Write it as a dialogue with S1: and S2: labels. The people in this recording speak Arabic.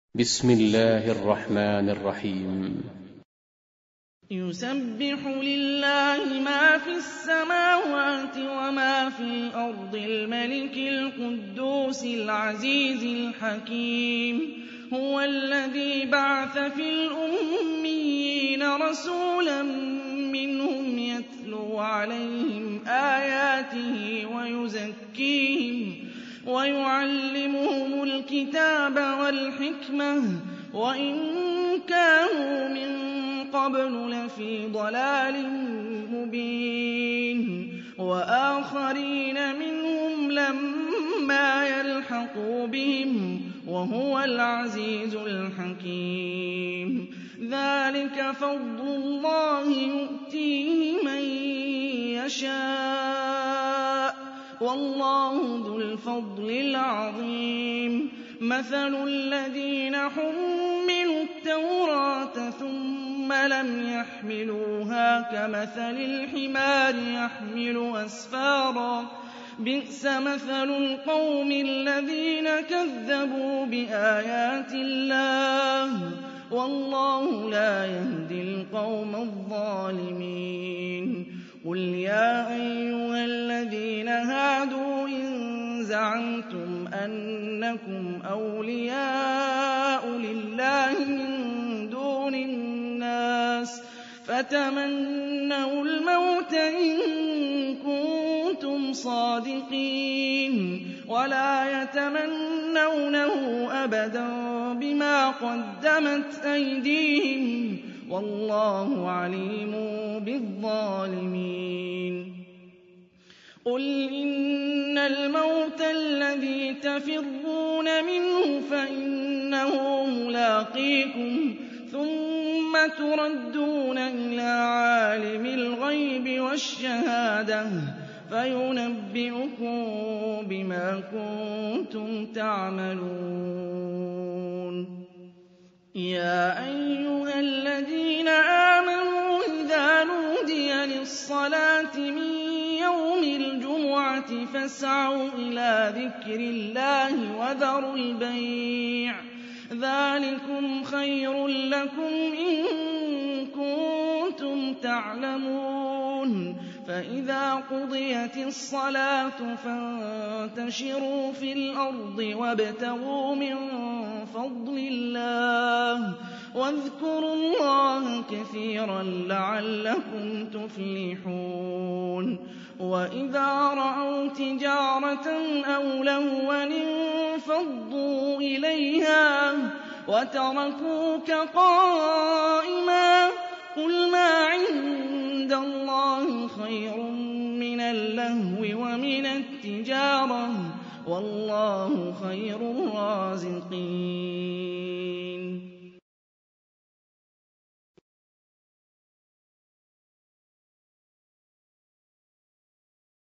S1: بسم الله الرحمن الرحيم.
S2: يُسَبِّحُ لِلَّهِ مَا فِي السَّمَاوَاتِ وَمَا فِي الْأَرْضِ الْمَلِكِ الْقُدُّوسِ الْعَزِيزِ الْحَكِيمِ هُوَ الَّذِي بَعَثَ فِي الْأُمِّيِّينَ رَسُولًا مِّنْهُمْ يَتْلُو عَلَيْهِمْ آيَاتِهِ وَيُزَكِّيهِمْ وَيُعَلِّمُهُمُ الْكِتَابَ وَالْحِكْمَةَ وَإِن كَانُوا مِن قَبْلُ لَفِي ضَلَالٍ مُّبِينٍ وَآخَرِينَ مِنْهُمْ لَمَّا يَلْحَقُوا بِهِمْ وَهُوَ الْعَزِيزُ الْحَكِيمُ ذَٰلِكَ فَضْلُ اللَّهِ يُؤْتِيهِ مَن يَشَاءُ وَاللَّهُ ذُو الْفَضْلِ الْعَظِيمِ مَثَلُ الَّذِينَ حُمِّلُوا التَّوْرَاةَ ثُمَّ لَمْ يَحْمِلُوهَا كَمَثَلِ الْحِمَارِ يَحْمِلُ أَسْفَارًا ۚ بِئْسَ مَثَلُ الْقَوْمِ الَّذِينَ كَذَّبُوا بِآيَاتِ اللَّهِ ۚ وَاللَّهُ لَا يَهْدِي الْقَوْمَ الظَّالِمِينَ قُلْ يَا أَيُّهَا الَّذِينَ هَادُوا إِن زَعَمْتُمْ أَنَّكُمْ أَوْلِيَاءُ لِلَّهِ مِن دُونِ النَّاسِ فَتَمَنَّوُا الْمَوْتَ إِن كُنتُمْ صَادِقِينَ وَلَا يَتَمَنَّوْنَهُ أَبَدًا بِمَا قَدَّمَتْ أَيْدِيهِمْ ۚ وَاللَّهُ عَلِيمٌ بِالظَّالِمِينَ قُلْ إِنَّ الْمَوْتَ الَّذِي تَفِرُّونَ مِنْهُ فَإِنَّهُ مُلَاقِيكُمْ ثُمَّ تُرَدُّونَ إِلَىٰ عَالِمِ الْغَيْبِ وَالشَّهَادَةِ فَيُنَبِّئُكُم بِمَا كُنتُمْ تَعْمَلُونَ يَا أَيُّهَا الَّذِينَ آمَنُوا إِذَا نُودِيَ لِلصَّلَاةِ مِن يَوْمِ الْجُمُعَةِ فَاسْعَوْا إِلَىٰ ذِكْرِ اللَّهِ وَذَرُوا الْبَيْعَ ۚ ذَٰلِكُمْ خَيْرٌ لَّكُمْ إِن كُنتُمْ تَعْلَمُونَ فَإِذَا قُضِيَتِ الصَّلَاةُ فَانتَشِرُوا فِي الْأَرْضِ وَابْتَغُوا مِن فَضْلِ اللَّهِ وَاذْكُرُوا اللَّهَ كَثِيرًا لَّعَلَّكُمْ تُفْلِحُونَ وَإِذَا رَأَوْا تِجَارَةً أَوْ لَهْوًا انفَضُّوا إِلَيْهَا وَتَرَكُوكَ قَائِمًا ۚ قُلْ مَا عِندَ اللَّهِ خَيْرٌ مِّنَ اللَّهْوِ وَمِنَ التِّجَارَةِ ۚ وَاللَّهُ خَيْرُ الرَّازِقِينَ